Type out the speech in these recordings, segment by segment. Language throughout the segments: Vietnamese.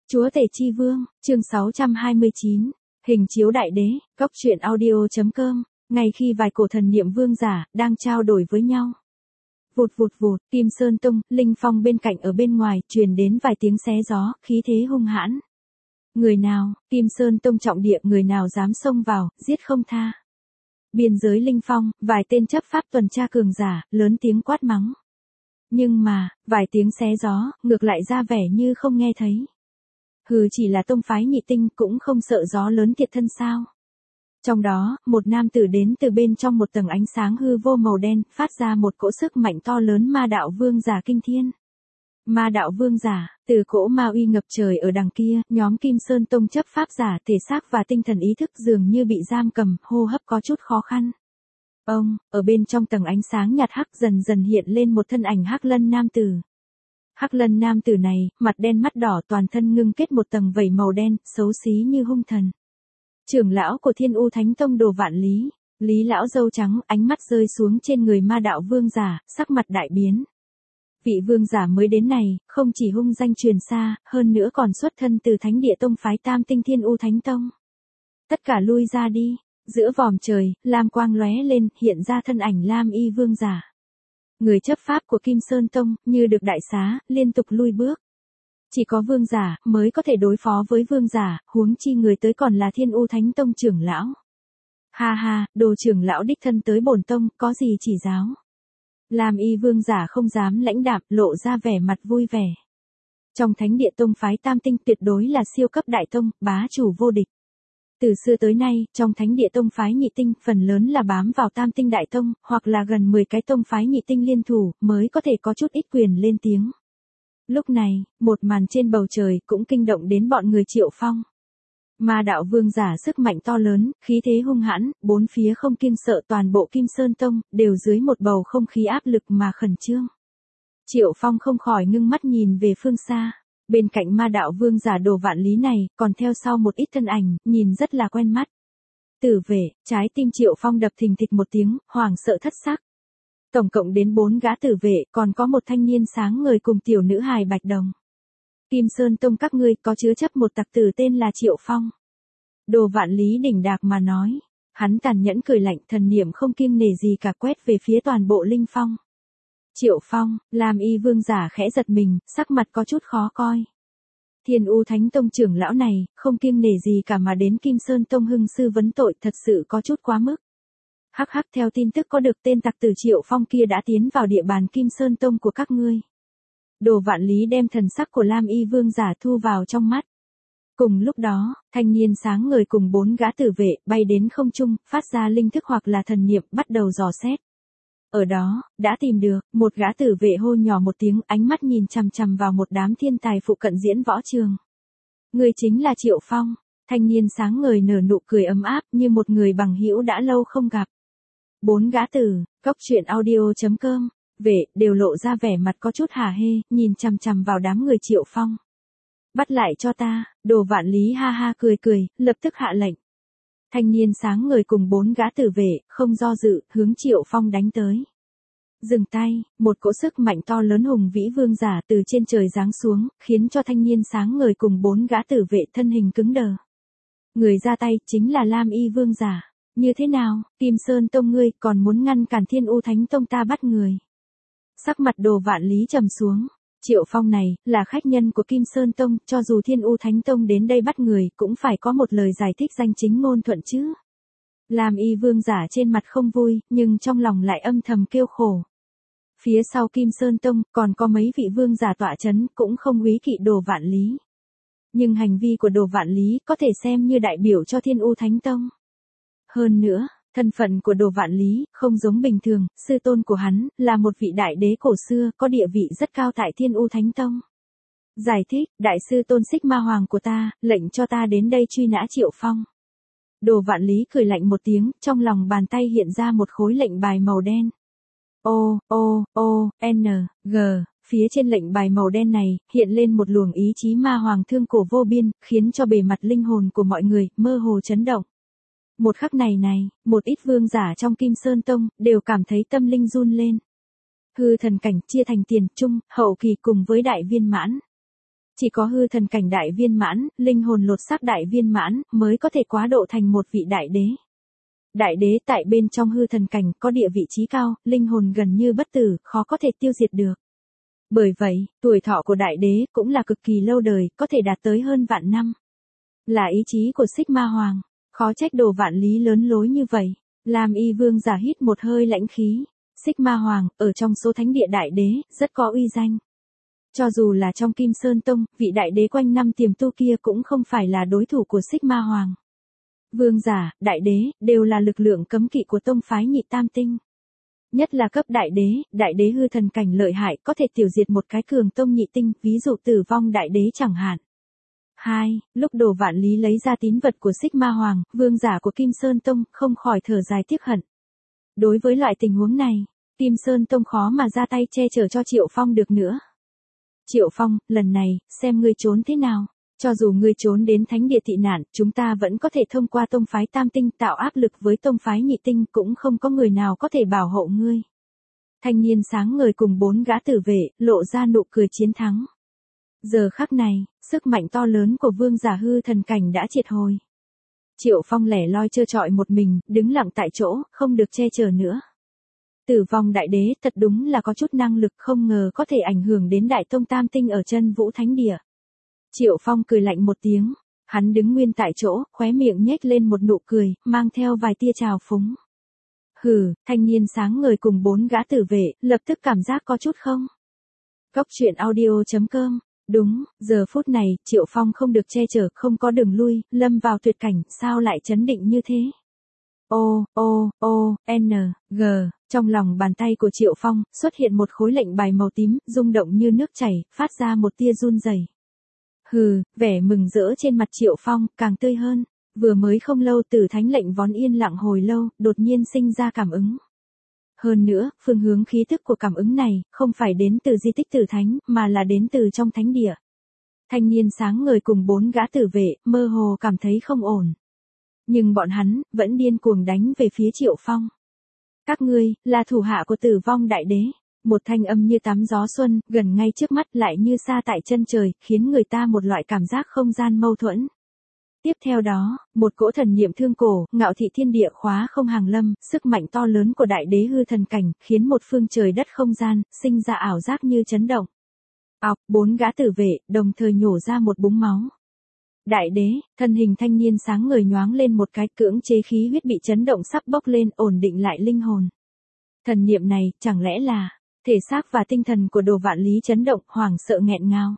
Chúa Tể Chi Vương, chương 629, hình chiếu đại đế, góc truyện audio.com, ngay khi vài cổ thần niệm vương giả, đang trao đổi với nhau. Vụt vụt vụt, Kim Sơn Tông, Linh Phong bên cạnh ở bên ngoài, truyền đến vài tiếng xé gió, khí thế hung hãn. Người nào, Kim Sơn Tông trọng địa, người nào dám xông vào, giết không tha. Biên giới Linh Phong, vài tên chấp pháp tuần tra cường giả, lớn tiếng quát mắng. Nhưng mà, vài tiếng xé gió, ngược lại ra vẻ như không nghe thấy. Hừ, chỉ là tông phái nhị tinh cũng không sợ gió lớn thiệt thân sao. Trong đó, một nam tử đến từ bên trong một tầng ánh sáng hư vô màu đen, phát ra một cỗ sức mạnh to lớn ma đạo vương giả kinh thiên. Ma đạo vương giả, từ cỗ ma uy ngập trời ở đằng kia, nhóm Kim Sơn Tông chấp pháp giả thể xác và tinh thần ý thức dường như bị giam cầm, hô hấp có chút khó khăn. Ở bên trong tầng ánh sáng nhạt hắc dần dần hiện lên một thân ảnh hắc lân nam tử. Hắc lân nam tử này, mặt đen mắt đỏ, toàn thân ngưng kết một tầng vảy màu đen, xấu xí như hung thần. Trưởng lão của Thiên U Thánh Tông Đồ Vạn Lý, Lý lão râu trắng, ánh mắt rơi xuống trên người ma đạo vương giả, sắc mặt đại biến. Vị vương giả mới đến này, không chỉ hung danh truyền xa, hơn nữa còn xuất thân từ thánh địa tông phái Tam Tinh Thiên U Thánh Tông. Tất cả lui ra đi. Giữa vòm trời, lam quang lóe lên, hiện ra thân ảnh Lam Y vương giả. Người chấp pháp của Kim Sơn Tông, như được đại xá, liên tục lui bước. Chỉ có vương giả, mới có thể đối phó với vương giả, huống chi người tới còn là Thiên U Thánh Tông trưởng lão. Ha ha, Đồ trưởng lão đích thân tới bổn tông, có gì chỉ giáo. Lam Y vương giả không dám lãnh đạm, lộ ra vẻ mặt vui vẻ. Trong thánh địa tông phái Tam Tinh tuyệt đối là siêu cấp đại tông, bá chủ vô địch. Từ xưa tới nay, trong thánh địa tông phái nhị tinh, phần lớn là bám vào Tam Tinh đại tông, hoặc là gần 10 cái tông phái nhị tinh liên thủ, mới có thể có chút ít quyền lên tiếng. Lúc này, một màn trên bầu trời cũng kinh động đến bọn người Triệu Phong. Ma đạo vương giả sức mạnh to lớn, khí thế hung hãn, bốn phía không kiêng sợ, toàn bộ Kim Sơn Tông, đều dưới một bầu không khí áp lực mà khẩn trương. Triệu Phong không khỏi ngưng mắt nhìn về phương xa. Bên cạnh ma đạo vương giả Đồ Vạn Lý này, còn theo sau một ít thân ảnh, nhìn rất là quen mắt. Tử vệ, trái tim Triệu Phong đập thình thịch một tiếng, hoảng sợ thất sắc. Tổng cộng đến 4 gã tử vệ, còn có một thanh niên sáng ngời cùng tiểu nữ hài Bạch Đồng. Kim Sơn Tông các ngươi có chứa chấp một tặc tử tên là Triệu Phong. Đồ Vạn Lý đỉnh đạc mà nói. Hắn tàn nhẫn cười lạnh, thần niệm không kiêng nể gì cả quét về phía toàn bộ Linh Phong. Triệu Phong, Lam Y vương giả khẽ giật mình, sắc mặt có chút khó coi. Thiên U Thánh Tông trưởng lão này, không kiêng nể gì cả mà đến Kim Sơn Tông hưng sư vấn tội, thật sự có chút quá mức. Hắc hắc, theo tin tức có được tên tặc tử Triệu Phong kia đã tiến vào địa bàn Kim Sơn Tông của các ngươi. Đồ Vạn Lý đem thần sắc của Lam Y vương giả thu vào trong mắt. Cùng lúc đó, thanh niên sáng ngời cùng 4 gã tử vệ bay đến không trung, phát ra linh thức hoặc là thần niệm, bắt đầu dò xét. Ở đó, đã tìm được, một gã tử vệ hô nhỏ một tiếng, ánh mắt nhìn chằm chằm vào một đám thiên tài phụ cận diễn võ trường. Người chính là Triệu Phong. Thanh niên sáng ngời nở nụ cười ấm áp như một người bằng hữu đã lâu không gặp. 4 gã tử, góc truyện audio.com, vệ, đều lộ ra vẻ mặt có chút hả hê, nhìn chằm chằm vào đám người Triệu Phong. Bắt lại cho ta, Đồ Vạn Lý ha ha cười cười, lập tức hạ lệnh. Thanh niên sáng ngời cùng 4 gã tử vệ, không do dự, hướng Triệu Phong đánh tới. Dừng tay, một cỗ sức mạnh to lớn hùng vĩ vương giả từ trên trời giáng xuống, khiến cho thanh niên sáng ngời cùng 4 gã tử vệ thân hình cứng đờ. Người ra tay chính là Lam Y vương giả. Như thế nào, Kim Sơn Tông ngươi còn muốn ngăn cản Thiên U Thánh Tông ta bắt người? Sắc mặt Đồ Vạn Lý trầm xuống. Triệu Phong này, là khách nhân của Kim Sơn Tông, cho dù Thiên U Thánh Tông đến đây bắt người, cũng phải có một lời giải thích danh chính ngôn thuận chứ. Lam Y vương giả trên mặt không vui, nhưng trong lòng lại âm thầm kêu khổ. Phía sau Kim Sơn Tông, còn có mấy vị vương giả tọa chấn, cũng không úy kỵ Đồ Vạn Lý. Nhưng hành vi của Đồ Vạn Lý, có thể xem như đại biểu cho Thiên U Thánh Tông. Hơn nữa, thân phận của Đồ Vạn Lý, không giống bình thường, sư tôn của hắn, là một vị đại đế cổ xưa, có địa vị rất cao tại Thiên U Thánh Tông. Giải thích, đại sư tôn Xích Ma Hoàng của ta, lệnh cho ta đến đây truy nã Triệu Phong. Đồ Vạn Lý cười lạnh một tiếng, trong lòng bàn tay hiện ra một khối lệnh bài màu đen. N, G, phía trên lệnh bài màu đen này, hiện lên một luồng ý chí ma hoàng thương cổ vô biên, khiến cho bề mặt linh hồn của mọi người, mơ hồ chấn động. Một khắc này, một ít vương giả trong Kim Sơn Tông, đều cảm thấy tâm linh run lên. Hư thần cảnh chia thành tiền, trung, hậu kỳ cùng với đại viên mãn. Chỉ có hư thần cảnh đại viên mãn, linh hồn lột xác đại viên mãn, mới có thể quá độ thành một vị đại đế. Đại đế tại bên trong hư thần cảnh có địa vị trí cao, linh hồn gần như bất tử, khó có thể tiêu diệt được. Bởi vậy, tuổi thọ của đại đế cũng là cực kỳ lâu đời, có thể đạt tới hơn vạn năm. Là ý chí của Xích Ma Hoàng, khó trách đồ vạn lý lớn lối như vậy. Lam Y Vương giả hít một hơi lãnh khí. Xích Ma Hoàng, ở trong số thánh địa đại đế, rất có uy danh. Cho dù là trong Kim Sơn Tông, vị đại đế quanh năm tiềm tu kia cũng không phải là đối thủ của Xích Ma Hoàng. Vương giả, đại đế, đều là lực lượng cấm kỵ của tông phái Nhị Tam Tinh. Nhất là cấp đại đế hư thần cảnh lợi hại có thể tiêu diệt một cái cường tông nhị tinh, ví dụ Tử Vong đại đế chẳng hạn. 2. Lúc Đồ Vạn Lý lấy ra tín vật của Xích Ma Hoàng, vương giả của Kim Sơn Tông không khỏi thở dài tiếc hận. Đối với loại tình huống này, Kim Sơn Tông khó mà ra tay che chở cho Triệu Phong được nữa. Triệu Phong, lần này, xem ngươi trốn thế nào. Cho dù ngươi trốn đến thánh địa tị nạn, chúng ta vẫn có thể thông qua tông phái Tam Tinh tạo áp lực với tông phái Nhị Tinh, cũng không có người nào có thể bảo hộ ngươi. Thanh niên sáng ngời cùng 4 gã tử vệ, lộ ra nụ cười chiến thắng. Giờ khắc này, sức mạnh to lớn của vương giả hư thần cảnh đã triệt hồi. Triệu Phong lẻ loi trơ trọi một mình, đứng lặng tại chỗ, không được che chở nữa. Tử Vong đại đế thật đúng là có chút năng lực, không ngờ có thể ảnh hưởng đến đại tông Tam Tinh ở chân Vũ Thánh Địa. Triệu Phong cười lạnh một tiếng, hắn đứng nguyên tại chỗ, khóe miệng nhếch lên một nụ cười, mang theo vài tia trào phúng. Hừ, thanh niên sáng ngời cùng 4 gã tử vệ, lập tức cảm giác có chút không. Góc truyện audio.com. Đúng, giờ phút này, Triệu Phong không được che chở, không có đường lui, lâm vào tuyệt cảnh, sao lại chấn định như thế? N, G, trong lòng bàn tay của Triệu Phong, xuất hiện một khối lệnh bài màu tím, rung động như nước chảy, phát ra một tia run rẩy. Hừ, vẻ mừng rỡ trên mặt Triệu Phong, càng tươi hơn. Vừa mới không lâu Tử Thánh lệnh vón yên lặng hồi lâu, đột nhiên sinh ra cảm ứng. Hơn nữa, phương hướng khí tức của cảm ứng này, không phải đến từ di tích Tử Thánh, mà là đến từ trong thánh địa. Thanh niên sáng ngời cùng 4 gã tử vệ, mơ hồ cảm thấy không ổn. Nhưng bọn hắn, vẫn điên cuồng đánh về phía Triệu Phong. Các ngươi, là thủ hạ của Tử Vong đại đế. Một thanh âm như tắm gió xuân, gần ngay trước mắt lại như xa tại chân trời, khiến người ta một loại cảm giác không gian mâu thuẫn. Tiếp theo đó, một cỗ thần niệm thương cổ, ngạo thị thiên địa khóa không hàng lâm, sức mạnh to lớn của đại đế hư thần cảnh, khiến một phương trời đất không gian, sinh ra ảo giác như chấn động. 4 gã tử vệ, đồng thời nhổ ra một búng máu. Đại đế, thân hình thanh niên sáng ngời nhoáng lên một cái, cưỡng chế khí huyết bị chấn động sắp bốc lên, ổn định lại linh hồn. Thần niệm này, chẳng lẽ là, thể xác và tinh thần của Đồ Vạn Lý chấn động, hoảng sợ nghẹn ngào.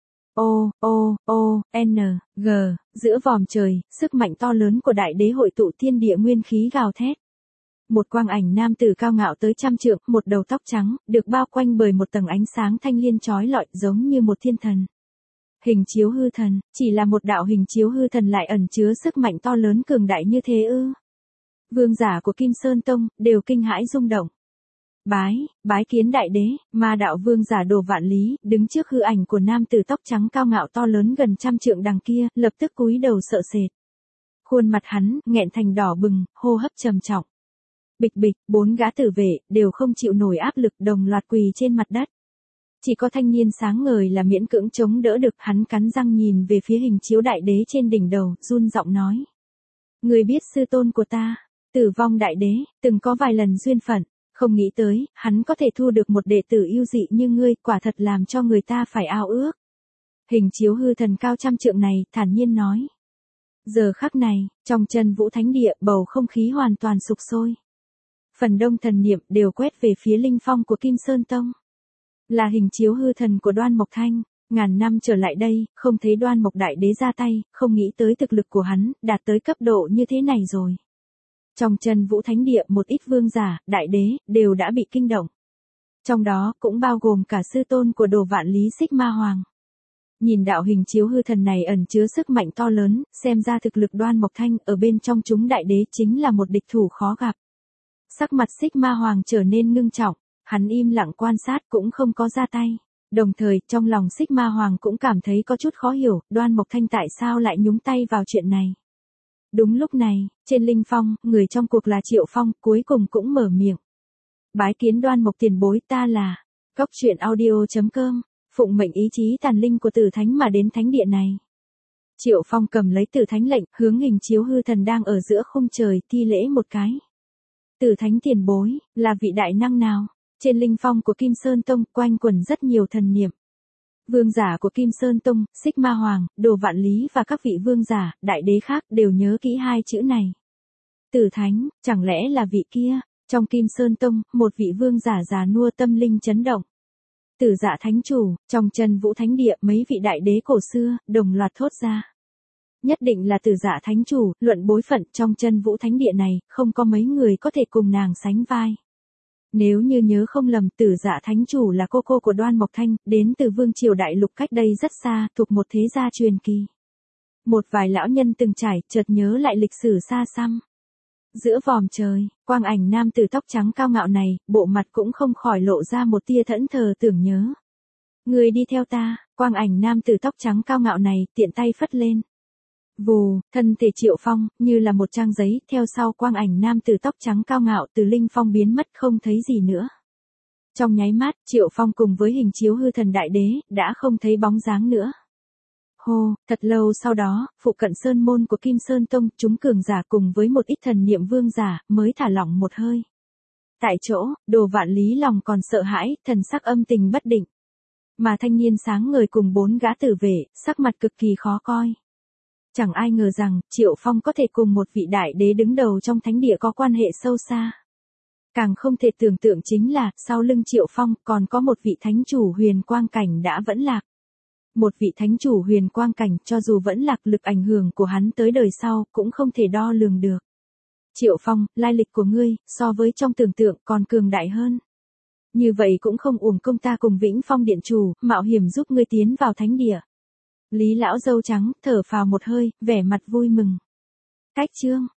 N, G, giữa vòm trời, sức mạnh to lớn của đại đế hội tụ thiên địa nguyên khí gào thét. Một quang ảnh nam tử cao ngạo tới 100 trượng, một đầu tóc trắng, được bao quanh bởi một tầng ánh sáng thanh liên chói lọi, giống như một thiên thần. Hình chiếu hư thần, chỉ là một đạo hình chiếu hư thần lại ẩn chứa sức mạnh to lớn cường đại như thế ư? Vương giả của Kim Sơn Tông, đều kinh hãi rung động. Bái kiến đại đế, ma đạo vương giả Đồ Vạn Lý, đứng trước hư ảnh của nam tử tóc trắng cao ngạo to lớn gần 100 trượng đằng kia, lập tức cúi đầu sợ sệt. Khuôn mặt hắn, nghẹn thành đỏ bừng, hô hấp trầm trọng. Bịch bịch, 4 gã tử vệ, đều không chịu nổi áp lực, đồng loạt quỳ trên mặt đất. Chỉ có thanh niên sáng ngời là miễn cưỡng chống đỡ được, hắn cắn răng nhìn về phía hình chiếu đại đế trên đỉnh đầu, run giọng nói. Người biết sư tôn của ta, Tử Vong đại đế, từng có vài lần duyên phận. Không nghĩ tới, hắn có thể thu được một đệ tử yêu dị như ngươi, quả thật làm cho người ta phải ao ước. Hình chiếu hư thần cao 100 trượng này, thản nhiên nói. Giờ khắc này, trong chân Vũ Thánh Địa, bầu không khí hoàn toàn sục sôi. Phần đông thần niệm đều quét về phía linh phong của Kim Sơn Tông. Là hình chiếu hư thần của Đoan Mộc Thanh, ngàn năm trở lại đây, không thấy Đoan Mộc đại đế ra tay, không nghĩ tới thực lực của hắn, đạt tới cấp độ như thế này rồi. Trong chân Vũ Thánh Địa một ít vương giả, đại đế, đều đã bị kinh động. Trong đó, cũng bao gồm cả sư tôn của Đồ Vạn Lý Xích Ma Hoàng. Nhìn đạo hình chiếu hư thần này ẩn chứa sức mạnh to lớn, xem ra thực lực Đoan Mộc Thanh ở bên trong chúng đại đế chính là một địch thủ khó gặp. Sắc mặt Xích Ma Hoàng trở nên ngưng trọng, hắn im lặng quan sát cũng không có ra tay. Đồng thời, trong lòng Xích Ma Hoàng cũng cảm thấy có chút khó hiểu, Đoan Mộc Thanh tại sao lại nhúng tay vào chuyện này. Đúng lúc này, trên linh phong, người trong cuộc là Triệu Phong, cuối cùng cũng mở miệng. Bái kiến Đoan Mộc tiền bối, ta là. Góc truyện audio.com. phụng mệnh ý chí tàn linh của Tử Thánh mà đến thánh địa này. Triệu Phong cầm lấy Tử Thánh lệnh, hướng Hình Chiếu Hư Thần đang ở giữa khung trời thi lễ một cái. Tử Thánh tiền bối, là vị đại năng nào? Trên linh phong của Kim Sơn Tông quanh quẩn rất nhiều thần niệm. Vương giả của Kim Sơn Tông, Xích Ma Hoàng, Đồ Vạn Lý và các vị vương giả, đại đế khác đều nhớ kỹ hai chữ này. Tử Thánh, chẳng lẽ là vị kia? Trong Kim Sơn Tông, một vị vương giả già nua tâm linh chấn động. Tử Dạ Thánh Chủ, trong Chân Vũ Thánh Địa mấy vị đại đế cổ xưa, đồng loạt thốt ra. Nhất định là Tử Dạ Thánh Chủ, luận bối phận trong Chân Vũ Thánh Địa này, không có mấy người có thể cùng nàng sánh vai. Nếu như nhớ không lầm, Tử Dạ Thánh Chủ là cô của Đoan Mộc Thanh, đến từ Vương Triều Đại Lục cách đây rất xa, thuộc một thế gia truyền kỳ. Một vài lão nhân từng trải, chợt nhớ lại lịch sử xa xăm. Giữa vòm trời, quang ảnh nam tử tóc trắng cao ngạo này, bộ mặt cũng không khỏi lộ ra một tia thẫn thờ tưởng nhớ. Người đi theo ta, quang ảnh nam tử tóc trắng cao ngạo này, tiện tay phất lên. Vù, thân thể Triệu Phong, như là một trang giấy, theo sau quang ảnh nam tử tóc trắng cao ngạo từ linh phong biến mất không thấy gì nữa. Trong nháy mắt, Triệu Phong cùng với Hình Chiếu Hư Thần Đại Đế, đã không thấy bóng dáng nữa. Hô, thật lâu sau đó, phụ cận sơn môn của Kim Sơn Tông, chúng cường giả cùng với một ít thần niệm vương giả, mới thả lỏng một hơi. Tại chỗ, Đồ Vạn Lý lòng còn sợ hãi, thần sắc âm tình bất định. Mà thanh niên sáng ngời cùng 4 gã tử vệ, sắc mặt cực kỳ khó coi. Chẳng ai ngờ rằng, Triệu Phong có thể cùng một vị đại đế đứng đầu trong thánh địa có quan hệ sâu xa. Càng không thể tưởng tượng chính là, sau lưng Triệu Phong còn có một vị thánh chủ huyền quang cảnh đã vẫn lạc. Một vị thánh chủ huyền quang cảnh cho dù vẫn lạc, lực ảnh hưởng của hắn tới đời sau cũng không thể đo lường được. Triệu Phong, lai lịch của ngươi, so với trong tưởng tượng còn cường đại hơn. Như vậy cũng không uổng công ta cùng Vĩnh Phong Điện Chủ, mạo hiểm giúp ngươi tiến vào thánh địa. Lý lão dâu trắng, thở phào một hơi, vẻ mặt vui mừng. Cách chương.